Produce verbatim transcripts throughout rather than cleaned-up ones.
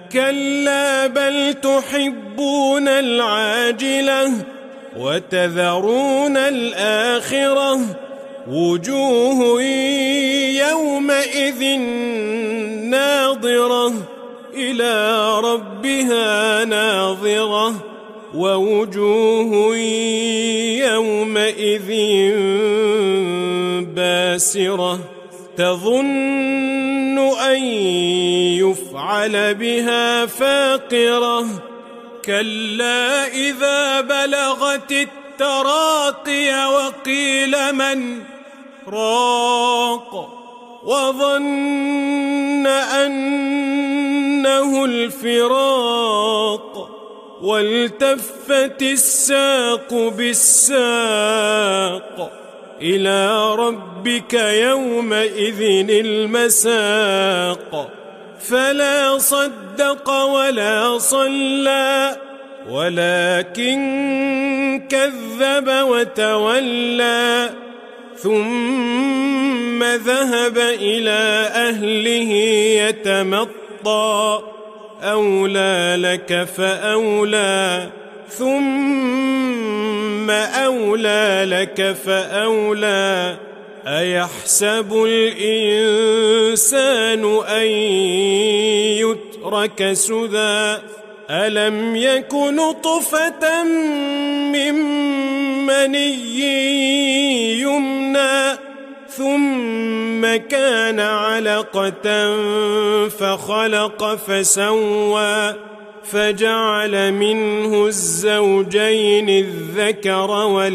كلا بل تحبون العاجلة وتذرون الآخرة وجوه يومئذ ناظرة إلى ربها ناظرة ووجوه يومئذ باسرة تظن أن يفعل بها فاقرة كلا إذا بلغت التراقي وقيل من راق وظن أنه الفراق والتفت الساق بالساق إلى ربك يومئذ المساق فلا صدق ولا صلى ولكن كذب وتولى ثم ذهب إلى أهله يتمطى أولى لك فأولى ثم أولى لك فأولى أيحسب الإنسان أن يترك سدى ألم يك نطفة من مني يمنى ثم كان علقة فخلق فسوى فجعل منه الزوجين الذكر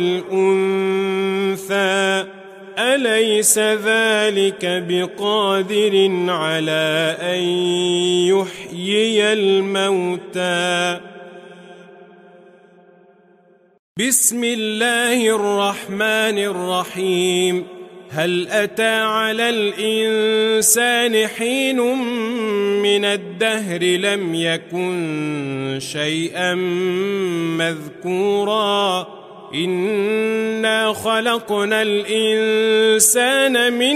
والأنثى أليس ذلك بقادر على أن يحيي الموتى بسم الله الرحمن الرحيم هل أتى على الإنسان حين من الدهر لم يكن شيئا مذكورا إنا خلقنا الإنسان من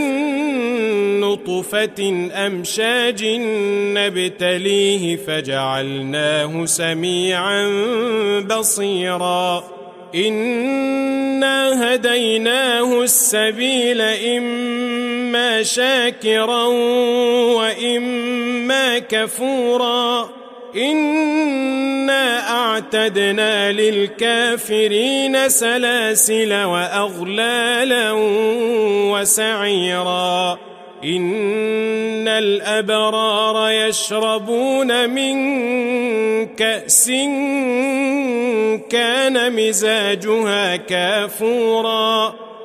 نطفة أمشاج نبتليه فجعلناه سميعا بصيرا إنا هديناه السبيل إما شاكرا وإما كفورا إنا أعتدنا للكافرين سلاسل وأغلالا وسعيرا إن الأبرار يشربون من كأس كان مزاجها كافورا